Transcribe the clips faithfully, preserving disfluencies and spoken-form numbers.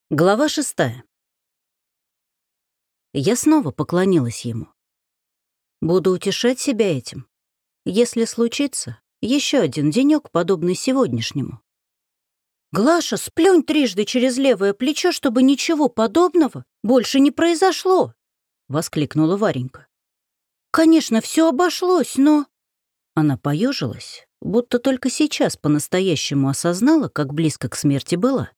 Глава шестая. Я снова поклонилась ему. Буду утешать себя этим. Если случится, еще один денек, подобный сегодняшнему. «Глаша, сплюнь трижды через левое плечо, чтобы ничего подобного больше не произошло!» — воскликнула Варенька. «Конечно, все обошлось, но...» Она поежилась, будто только сейчас по-настоящему осознала, как близко к смерти была.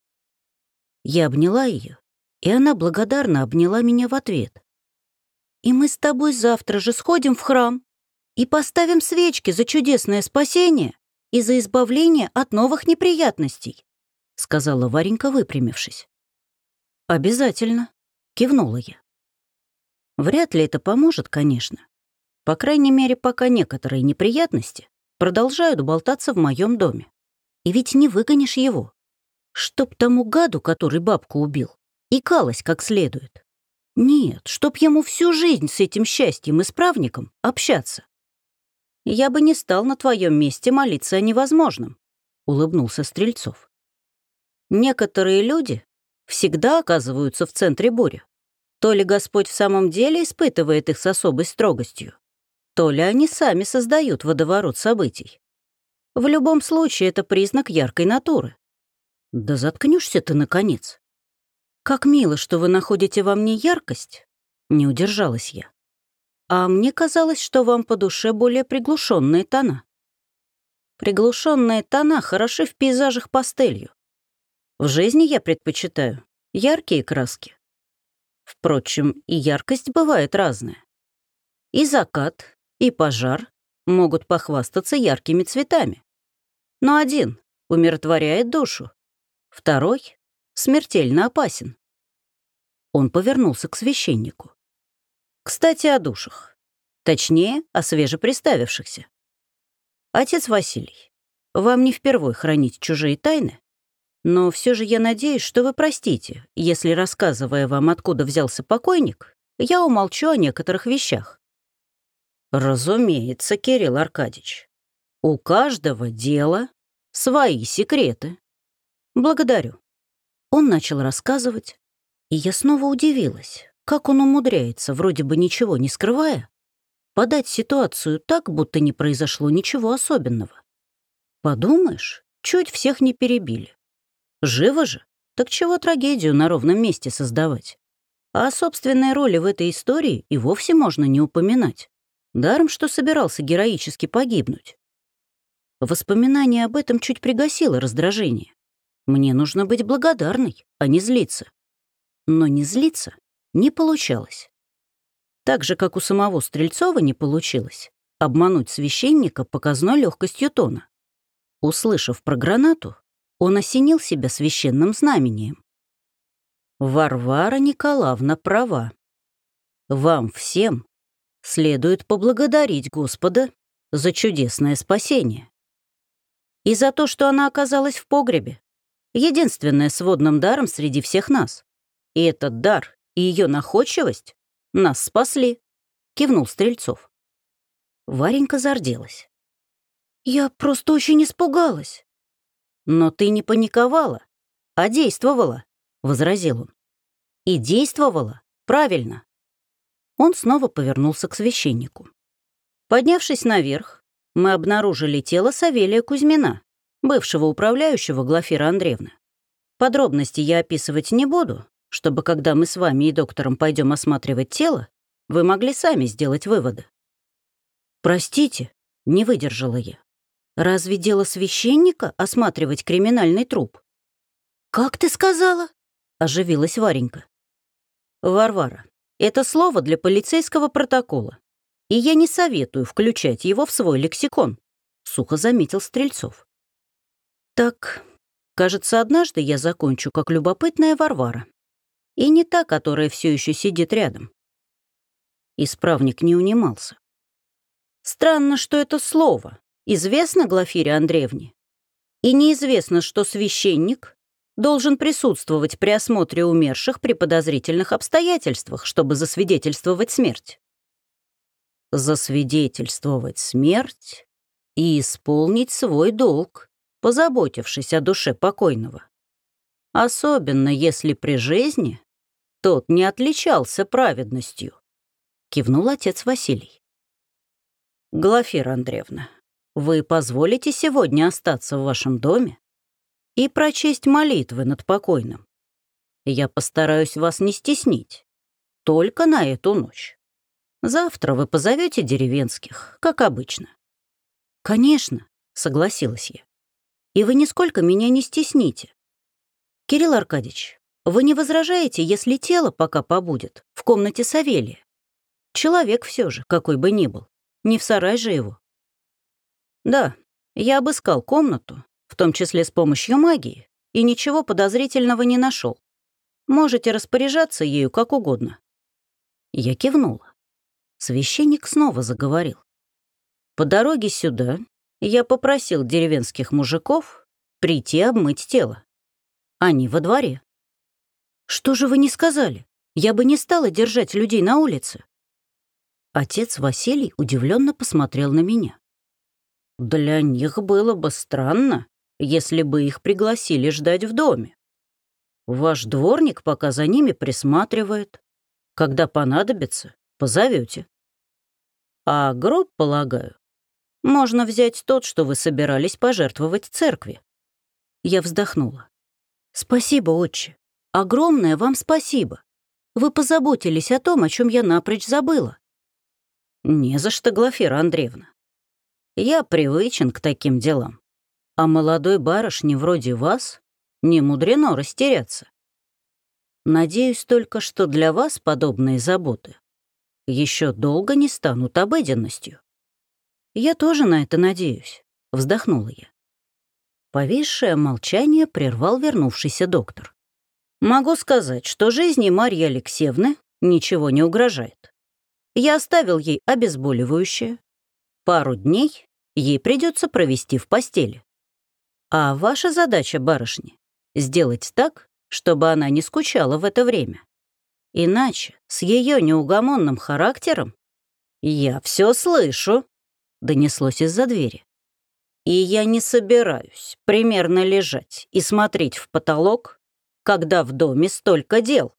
Я обняла ее, и она благодарно обняла меня в ответ. «И мы с тобой завтра же сходим в храм и поставим свечки за чудесное спасение и за избавление от новых неприятностей», — сказала Варенька, выпрямившись. «Обязательно», — кивнула я. Вряд ли это поможет, конечно. По крайней мере, пока некоторые неприятности продолжают болтаться в моем доме. И ведь не выгонишь его. Чтоб тому гаду, который бабку убил, икалось как следует. Нет, чтоб ему всю жизнь с этим счастьем-исправником общаться. «Я бы не стал на твоем месте молиться о невозможном», — улыбнулся Стрельцов. «Некоторые люди всегда оказываются в центре бури. То ли Господь в самом деле испытывает их с особой строгостью, то ли они сами создают водоворот событий. В любом случае это признак яркой натуры». «Да заткнешься ты, наконец!» «Как мило, что вы находите во мне яркость», — не удержалась я. «А мне казалось, что вам по душе более приглушенные тона». «Приглушенные тона хороши в пейзажах пастелью. В жизни я предпочитаю яркие краски. Впрочем, и яркость бывает разная. И закат, и пожар могут похвастаться яркими цветами. Но один умиротворяет душу, второй смертельно опасен». Он повернулся к священнику. «Кстати, о душах. Точнее, о свежеприставившихся. Отец Василий, вам не впервой хранить чужие тайны, но все же я надеюсь, что вы простите, если, рассказывая вам, откуда взялся покойник, я умолчу о некоторых вещах». «Разумеется, Кирилл Аркадьевич. У каждого дела свои секреты. Благодарю». Он начал рассказывать, и я снова удивилась, как он умудряется, вроде бы ничего не скрывая, подать ситуацию так, будто не произошло ничего особенного. Подумаешь, чуть всех не перебили. Живо же, так чего трагедию на ровном месте создавать? А о собственной роли в этой истории и вовсе можно не упоминать. Даром, что собирался героически погибнуть. Воспоминание об этом чуть пригасило раздражение. Мне нужно быть благодарной, а не злиться. Но не злиться не получалось. Так же, как у самого Стрельцова не получилось обмануть священника показной легкостью тона. Услышав про гранату, он осенил себя священным знамением. «Варвара Николаевна права. Вам всем следует поблагодарить Господа за чудесное спасение. И за то, что она оказалась в погребе. Единственная с водным даром среди всех нас. И этот дар и ее находчивость нас спасли», — кивнул Стрельцов. Варенька зарделась. «Я просто очень испугалась». «Но ты не паниковала, а действовала», — возразил он. «И действовала правильно». Он снова повернулся к священнику. Поднявшись наверх, мы обнаружили тело Савелия Кузьмина, бывшего управляющего Глафиры Андреевны. Подробности я описывать не буду, чтобы, когда мы с вами и доктором пойдем осматривать тело, вы могли сами сделать выводы. «Простите», — не выдержала я. «Разве дело священника осматривать криминальный труп?» «Как ты сказала?» — оживилась Варенька. «Варвара, это слово для полицейского протокола, и я не советую включать его в свой лексикон», — сухо заметил Стрельцов. «Так, кажется, однажды я закончу как любопытная Варвара. И не та, которая все еще сидит рядом». Исправник не унимался. «Странно, что это слово известно Глафире Андреевне. И неизвестно, что священник должен присутствовать при осмотре умерших при подозрительных обстоятельствах, чтобы засвидетельствовать смерть». «Засвидетельствовать смерть и исполнить свой долг, позаботившись о душе покойного. Особенно если при жизни тот не отличался праведностью, кивнул отец Василий. Глафира Андреевна, вы позволите сегодня остаться в вашем доме и прочесть молитвы над покойным? Я постараюсь вас не стеснить, только на эту ночь. Завтра вы позовете деревенских, как обычно. Конечно, согласилась я. И вы нисколько меня не стесните. Кирилл Аркадьевич, вы не возражаете, если тело пока побудет в комнате Савелия? Человек все же, какой бы ни был, не в сарай же его. Да, я обыскал комнату, в том числе с помощью магии, и ничего подозрительного не нашел. Можете распоряжаться ею как угодно. Я кивнула. Священник снова заговорил. По дороге сюда я попросил деревенских мужиков прийти обмыть тело. Они во дворе. Что же вы не сказали? Я бы не стала держать людей на улице. Отец Василий удивленно посмотрел на меня. Для них было бы странно, если бы их пригласили ждать в доме. Ваш дворник пока за ними присматривает. Когда понадобится, позовете. А гроб, полагаю, можно взять тот, что вы собирались пожертвовать церкви. Я вздохнула. Спасибо, отче. Огромное вам спасибо. Вы позаботились о том, о чем я напрочь забыла. Не за что, Глафира Андреевна. Я привычен к таким делам. А молодой барышне вроде вас не мудрено растеряться. Надеюсь только, что для вас подобные заботы еще долго не станут обыденностью. Я тоже на это надеюсь, вздохнула я. Повисшее молчание прервал вернувшийся доктор. Могу сказать, что жизни Марьи Алексеевны ничего не угрожает. Я оставил ей обезболивающее. Пару дней ей придется провести в постели. А ваша задача, барышни, сделать так, чтобы она не скучала в это время. Иначе с ее неугомонным характером «Я все слышу», — донеслось из-за двери. «И я не собираюсь примерно лежать и смотреть в потолок, когда в доме столько дел».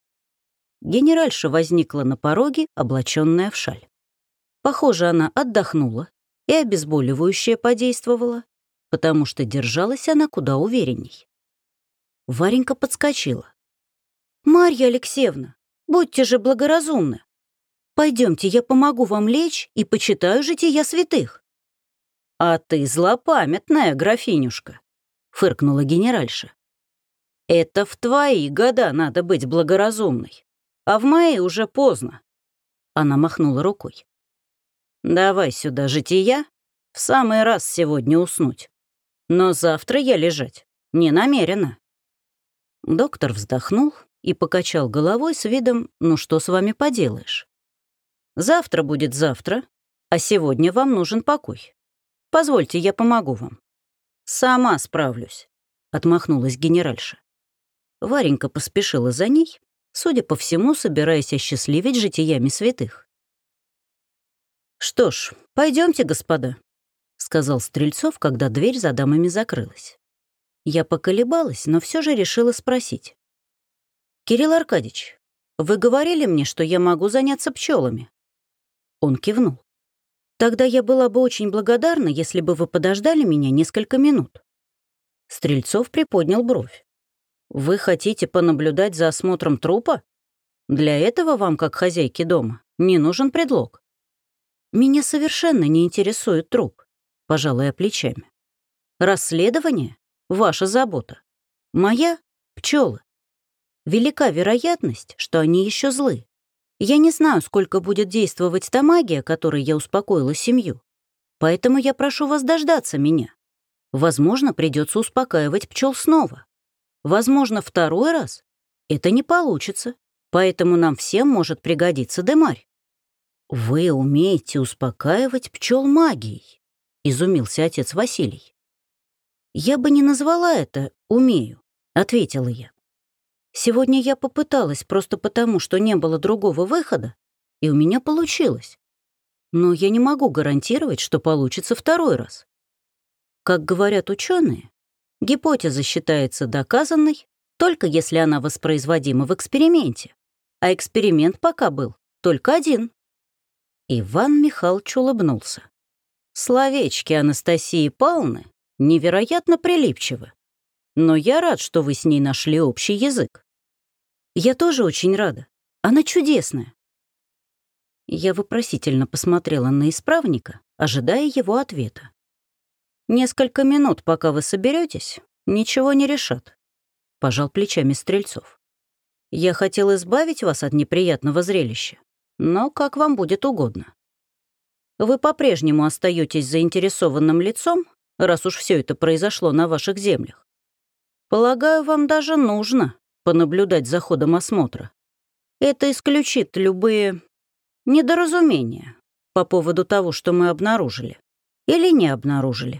Генеральша возникла на пороге, облаченная в шаль. Похоже, она отдохнула, и обезболивающее подействовало, потому что держалась она куда уверенней. Варенька подскочила. «Марья Алексеевна, будьте же благоразумны. Пойдемте, я помогу вам лечь и почитаю жития святых». «А ты злопамятная, графинюшка», — фыркнула генеральша. «Это в твои года надо быть благоразумной, а в мои уже поздно». Она махнула рукой. «Давай сюда жития, в самый раз сегодня уснуть. Но завтра я лежать не намерена». Доктор вздохнул и покачал головой с видом «ну что с вами поделаешь? Завтра будет завтра, а сегодня вам нужен покой. Позвольте, я помогу вам». «Сама справлюсь», — отмахнулась генеральша. Варенька поспешила за ней, судя по всему, собираясь осчастливить житиями святых. «Что ж, пойдемте, господа», — сказал Стрельцов, когда дверь за дамами закрылась. Я поколебалась, но все же решила спросить. «Кирилл Аркадьевич, вы говорили мне, что я могу заняться пчелами?» Он кивнул. «Тогда я была бы очень благодарна, если бы вы подождали меня несколько минут». Стрельцов приподнял бровь. «Вы хотите понаблюдать за осмотром трупа? Для этого вам, как хозяйке дома, не нужен предлог». «Меня совершенно не интересует труп», — пожала я плечами. «Расследование — ваша забота. Моя — пчелы. Велика вероятность, что они еще злы. Я не знаю, сколько будет действовать та магия, которой я успокоила семью. Поэтому я прошу вас дождаться меня. Возможно, придется успокаивать пчел снова. Возможно, второй раз это не получится, поэтому нам всем может пригодиться демарь». «Вы умеете успокаивать пчел магией?» — изумился отец Василий. «Я бы не назвала это «умею», — ответила я. «Сегодня я попыталась просто потому, что не было другого выхода, и у меня получилось. Но я не могу гарантировать, что получится второй раз. Как говорят ученые, гипотеза считается доказанной, Только если она воспроизводима в эксперименте. А эксперимент пока был только один. Иван Михайлович улыбнулся. Словечки Анастасии Павловны невероятно прилипчивы. Но я рад, что вы с ней нашли общий язык. Я тоже очень рада. Она чудесная. Я вопросительно посмотрела на исправника, ожидая его ответа. Несколько минут, пока вы соберетесь, ничего не решат, пожал плечами Стрельцов. Я хотел избавить вас от неприятного зрелища, но как вам будет угодно. Вы по-прежнему остаетесь заинтересованным лицом, раз уж все это произошло на ваших землях. Полагаю, вам даже нужно понаблюдать за ходом осмотра. Это исключит любые недоразумения по поводу того, что мы обнаружили или не обнаружили.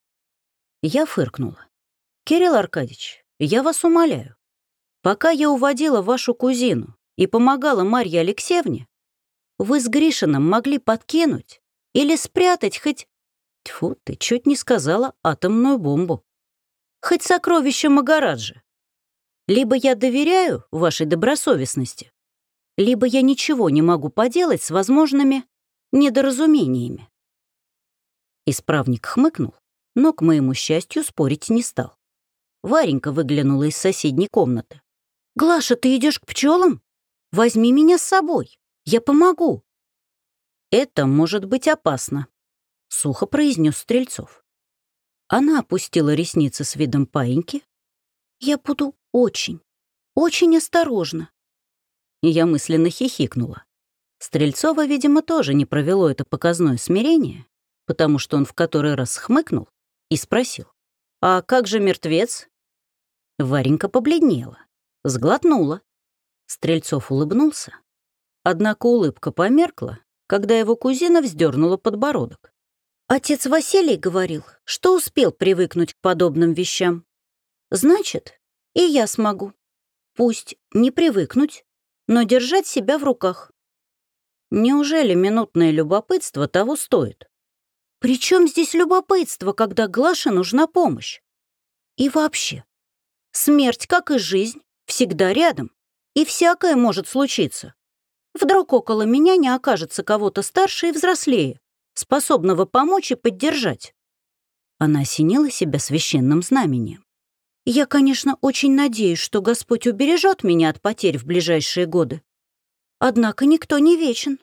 Я фыркнула. Кирилл Аркадьевич, я вас умоляю, пока я уводила вашу кузину и помогала Марье Алексеевне, вы с Гришиным могли подкинуть или спрятать хоть... Тьфу, ты чуть не сказала атомную бомбу. Хоть сокровище Магараджи. Либо я доверяю вашей добросовестности, либо я ничего не могу поделать с возможными недоразумениями. Исправник хмыкнул, но, к моему счастью, спорить не стал. Варенька выглянула из соседней комнаты. «Глаша, ты идешь к пчелам? Возьми меня с собой, я помогу». «Это может быть опасно», — сухо произнес Стрельцов. Она опустила ресницы с видом паиньки. «Я буду очень, очень осторожна». Я мысленно хихикнула. Стрельцова, видимо, тоже не провело это показное смирение, потому что он в который раз хмыкнул и спросил: «А как же мертвец?» Варенька побледнела, сглотнула. Стрельцов улыбнулся, однако улыбка померкла, когда его кузина вздернула подбородок. «Отец Василий говорил, что успел привыкнуть к подобным вещам. Значит, и я смогу. Пусть не привыкнуть, но держать себя в руках. Неужели минутное любопытство того стоит? При чем здесь любопытство, когда Глаше нужна помощь? И вообще, смерть, как и жизнь, всегда рядом, и всякое может случиться. Вдруг около меня не окажется кого-то старше и взрослее, способного помочь и поддержать». Она осенила себя священным знамением. «Я, конечно, очень надеюсь, что Господь убережет меня от потерь в ближайшие годы. Однако никто не вечен».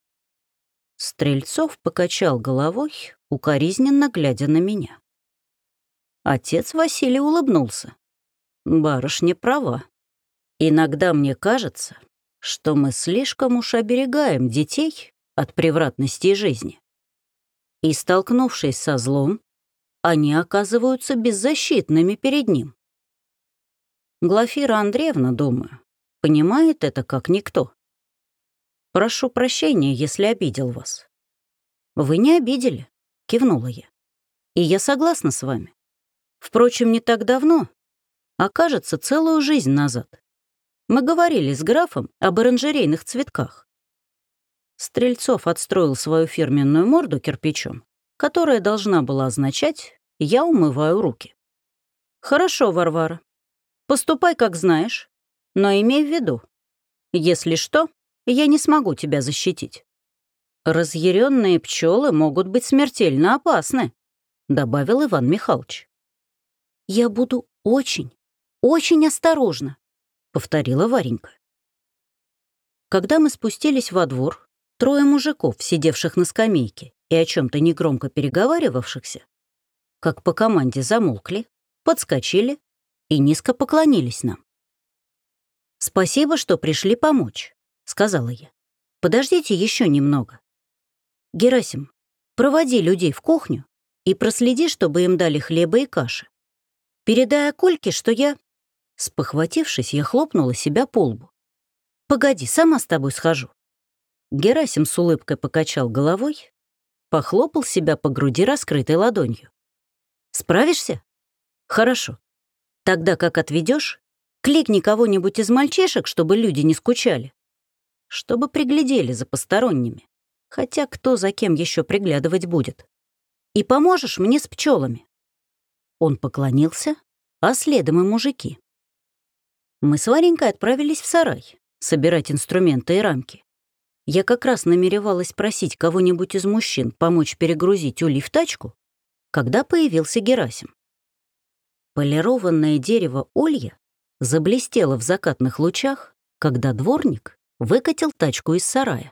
Стрельцов покачал головой, укоризненно глядя на меня. Отец Василий улыбнулся. «Барышня права. Иногда мне кажется, что мы слишком уж оберегаем детей от превратностей жизни. И, столкнувшись со злом, они оказываются беззащитными перед ним. Глафира Андреевна, думаю, понимает это как никто. Прошу прощения, если обидел вас». «Вы не обидели», — кивнула я. «И я согласна с вами. Впрочем, не так давно, а кажется, целую жизнь назад, мы говорили с графом об оранжерейных цветках». Стрельцов отстроил свою фирменную морду кирпичом, которая должна была означать «я умываю руки». «Хорошо, Варвара, поступай, как знаешь, но имей в виду, если что, я не смогу тебя защитить. Разъяренные пчелы могут быть смертельно опасны», — добавил Иван Михайлович. «Я буду очень, очень осторожна», — повторила Варенька. Когда мы спустились во двор, трое мужиков, сидевших на скамейке и о чем-то негромко переговаривавшихся, как по команде замолкли, подскочили и низко поклонились нам. «Спасибо, что пришли помочь», — сказала я. «Подождите еще немного. Герасим, проводи людей в кухню и проследи, чтобы им дали хлеба и каши. Передай Акульке, что я...» Спохватившись, я хлопнула себя по лбу. «Погоди, сама с тобой схожу». Герасим с улыбкой покачал головой, похлопал себя по груди раскрытой ладонью. «Справишься? Хорошо. Тогда как отведешь, кликни кого-нибудь из мальчишек, чтобы люди не скучали. Чтобы приглядели за посторонними. Хотя кто за кем еще приглядывать будет. И поможешь мне с пчелами». Он поклонился, а следом и мужики. Мы с Варенькой отправились в сарай собирать инструменты и рамки. Я как раз намеревалась просить кого-нибудь из мужчин помочь перегрузить улей в тачку, когда появился Герасим. Полированное дерево улья заблестело в закатных лучах, когда дворник выкатил тачку из сарая.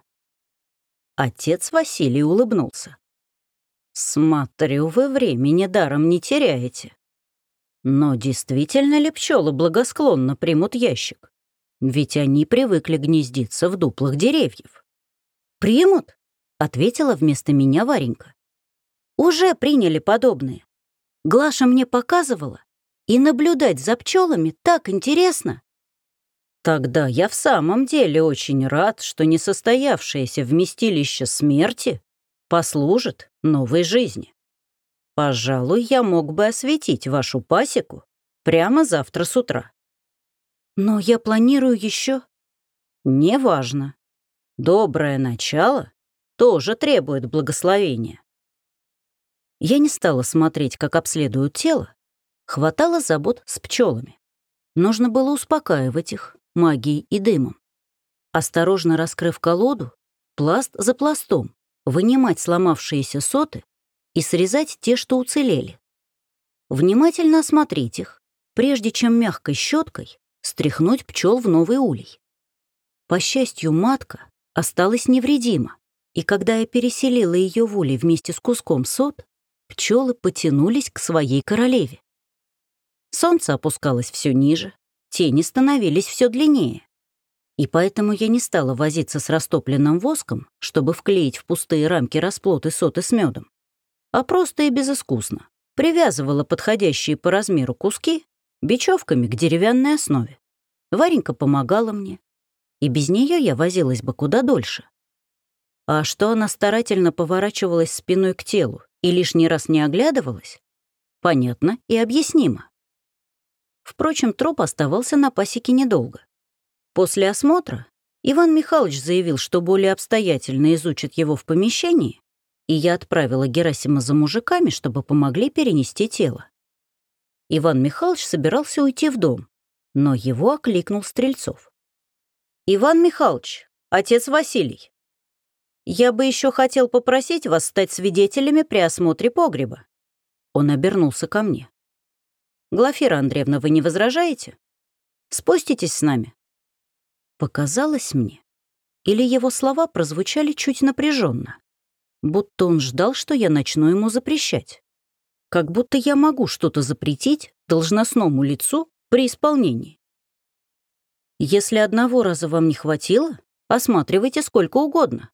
Отец Василий улыбнулся. «Смотрю, вы времени даром не теряете. Но действительно ли пчелы благосклонно примут ящик? Ведь они привыкли гнездиться в дуплах деревьев». «Примут?» — ответила вместо меня Варенька. «Уже приняли подобные. Глаша мне показывала, и наблюдать за пчелами так интересно». «Тогда я в самом деле очень рад, что несостоявшееся вместилище смерти послужит новой жизни. Пожалуй, я мог бы осветить вашу пасеку прямо завтра с утра». «Но я планирую еще...» «Неважно. Доброе начало тоже требует благословения». Я не стала смотреть, как обследуют тело. Хватало забот с пчелами. Нужно было успокаивать их магией и дымом. Осторожно раскрыв колоду, пласт за пластом, вынимать сломавшиеся соты и срезать те, что уцелели. Внимательно осмотреть их, прежде чем мягкой щеткой стряхнуть пчел в новый улей. По счастью, матка осталась невредима, и когда я переселила ее в улей вместе с куском сот, пчелы потянулись к своей королеве. Солнце опускалось все ниже, тени становились все длиннее. И поэтому я не стала возиться с растопленным воском, чтобы вклеить в пустые рамки расплод и соты с медом, а просто и безыскусно привязывала подходящие по размеру куски бечевками к деревянной основе. Варенька помогала мне, и без нее я возилась бы куда дольше. А что она старательно поворачивалась спиной к телу и лишний раз не оглядывалась, понятно и объяснимо. Впрочем, труп оставался на пасеке недолго. После осмотра Иван Михайлович заявил, что более обстоятельно изучит его в помещении, и я отправила Герасима за мужиками, чтобы помогли перенести тело. Иван Михайлович собирался уйти в дом, но его окликнул Стрельцов. «Иван Михайлович, отец Василий, я бы еще хотел попросить вас стать свидетелями при осмотре погреба». Он обернулся ко мне. «Глафира Андреевна, вы не возражаете? Спуститесь с нами?» Показалось мне, или его слова прозвучали чуть напряженно, будто он ждал, что я начну ему запрещать. Как будто я могу что-то запретить должностному лицу при исполнении. Если одного раза вам не хватило, осматривайте сколько угодно.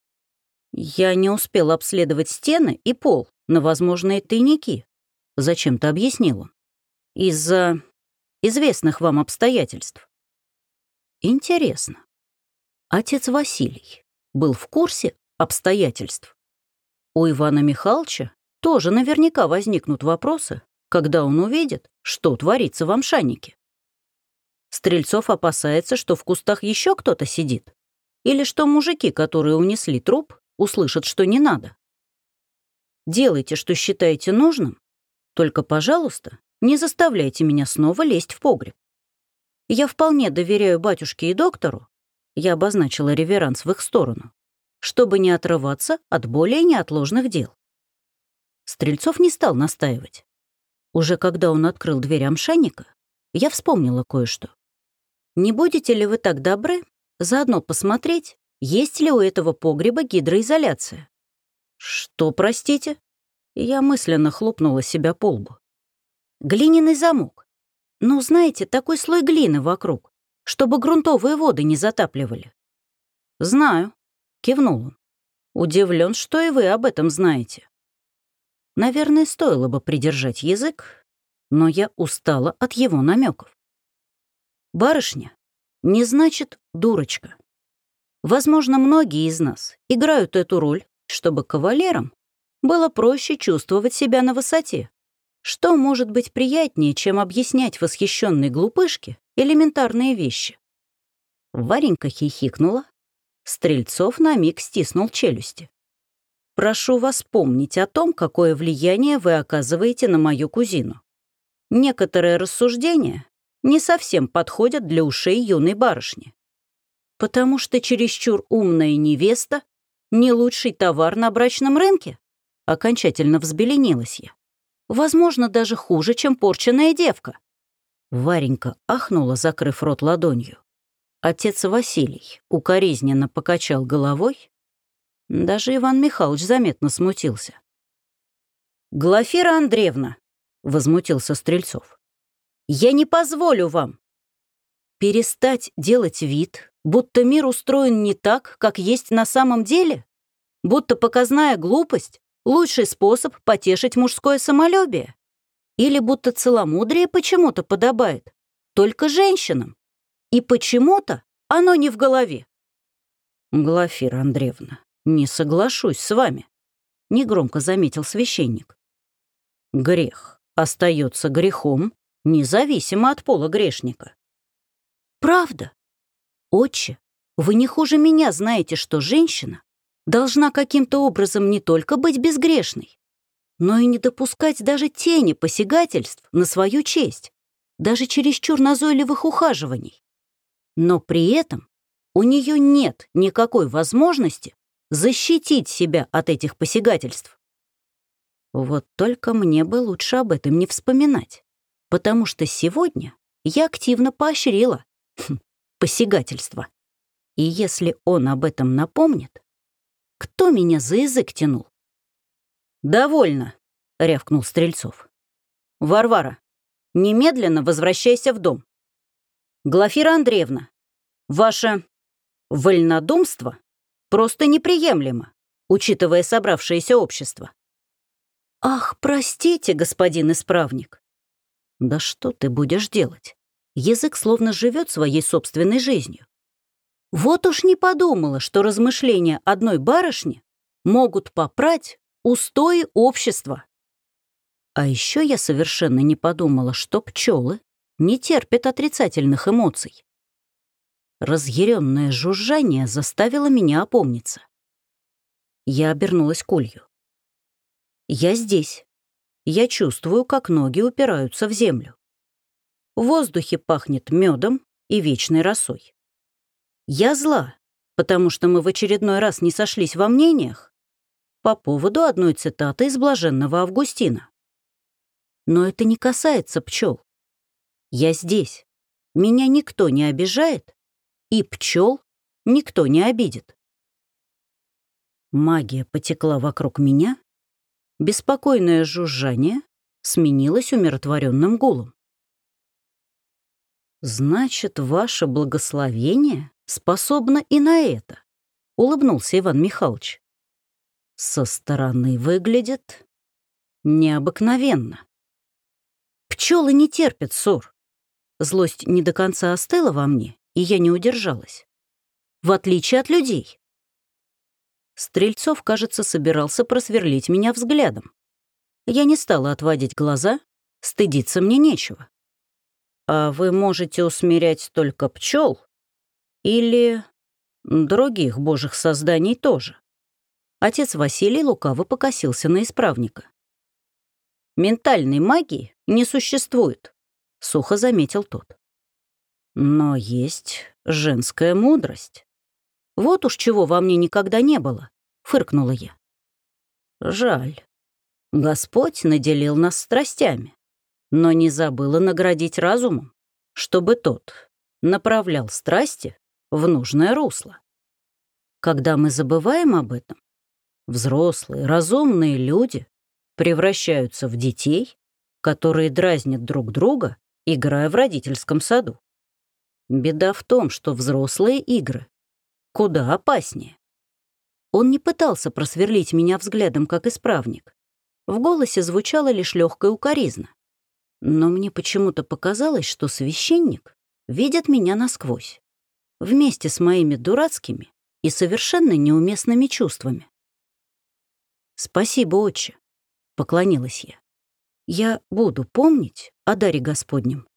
Я не успел обследовать стены и пол на возможные тайники, зачем-то объяснил он. Из-за известных вам обстоятельств. Интересно, отец Василий был в курсе обстоятельств? У Ивана Михайловича тоже наверняка возникнут вопросы, когда он увидит, что творится в Амшаннике. Стрельцов опасается, что в кустах еще кто-то сидит, или что мужики, которые унесли труп, услышат, что не надо. Делайте, что считаете нужным, только, пожалуйста, не заставляйте меня снова лезть в погреб. Я вполне доверяю батюшке и доктору, я обозначила реверанс в их сторону, чтобы не отрываться от более неотложных дел. Стрельцов не стал настаивать. Уже когда он открыл дверь амшанника, я вспомнила кое-что. Не будете ли вы так добры заодно посмотреть, есть ли у этого погреба гидроизоляция? Что, простите? Я мысленно хлопнула себя по лбу. Глиняный замок. Ну, знаете, такой слой глины вокруг, чтобы грунтовые воды не затапливали. Знаю, кивнул он. Удивлен, что и вы об этом знаете. Наверное, стоило бы придержать язык, но я устала от его намеков. Барышня не значит дурочка. Возможно, многие из нас играют эту роль, чтобы кавалерам было проще чувствовать себя на высоте. Что может быть приятнее, чем объяснять восхищенной глупышке элементарные вещи? Варенька хихикнула. Стрельцов на миг стиснул челюсти. «Прошу вас помнить о том, какое влияние вы оказываете на мою кузину. Некоторые рассуждения не совсем подходят для ушей юной барышни. Потому что чересчур умная невеста — не лучший товар на брачном рынке. Окончательно взбеленилась я. Возможно, даже хуже, чем порченная девка. Варенька ахнула, закрыв рот ладонью. Отец Василий укоризненно покачал головой. Даже Иван Михайлович заметно смутился. «Глафира Андреевна», — возмутился Стрельцов, — «я не позволю вам перестать делать вид, будто мир устроен не так, как есть на самом деле, будто показная глупость — лучший способ потешить мужское самолюбие, или будто целомудрие почему-то подобает только женщинам, и почему-то оно не в голове». «Глафира Андреевна, не соглашусь с вами», — негромко заметил священник. «Грех остается грехом, независимо от пола грешника». «Правда? Отче, вы не хуже меня знаете, что женщина должна каким-то образом не только быть безгрешной, но и не допускать даже тени посягательств на свою честь, даже чересчур назойливых ухаживаний. Но при этом у нее нет никакой возможности защитить себя от этих посягательств. Вот только мне бы лучше об этом не вспоминать, потому что сегодня я активно поощрила хм, посягательство. И если он об этом напомнит, кто меня за язык тянул?» «Довольно», — рявкнул Стрельцов. «Варвара, немедленно возвращайся в дом. Глафира Андреевна, ваше вольнодумство просто неприемлемо, учитывая собравшееся общество». «Ах, простите, господин исправник». «Да что ты будешь делать? Язык словно живет своей собственной жизнью. Вот уж не подумала, что размышления одной барышни могут попрать устои общества. А еще я совершенно не подумала, что пчелы не терпят отрицательных эмоций». Разъяренное жужжание заставило меня опомниться. Я обернулась к улью. «Я здесь. Я чувствую, как ноги упираются в землю. В воздухе пахнет медом и вечной росой. Я зла, потому что мы в очередной раз не сошлись во мнениях по поводу одной цитаты из блаженного Августина. Но это не касается пчел. Я здесь. Меня никто не обижает, и пчел никто не обидит». Магия потекла вокруг меня. Беспокойное жужжание сменилось умиротворенным гулом. «Значит, ваше благословение способно и на это», — улыбнулся Иван Михайлович. «Со стороны выглядит необыкновенно». «Пчелы не терпят ссор». Злость не до конца остыла во мне, и я не удержалась. В отличие от людей. Стрельцов, кажется, собирался просверлить меня взглядом. Я не стала отводить глаза, стыдиться мне нечего. «А вы можете усмирять только пчел или других божьих созданий тоже?» Отец Василий лукаво покосился на исправника. «Ментальной магии не существует», — сухо заметил тот. «Но есть женская мудрость. Вот уж чего во мне никогда не было», — фыркнула я. «Жаль. Господь наделил нас страстями, но не забыла наградить разумом, чтобы тот направлял страсти в нужное русло. Когда мы забываем об этом, взрослые, разумные люди превращаются в детей, которые дразнят друг друга, играя в родительском саду. Беда в том, что взрослые игры куда опаснее». Он не пытался просверлить меня взглядом, как исправник. В голосе звучала лишь легкая укоризна. Но мне почему-то показалось, что священник видит меня насквозь, вместе с моими дурацкими и совершенно неуместными чувствами. «Спасибо, отче», — поклонилась я. «Я буду помнить о даре Господнем».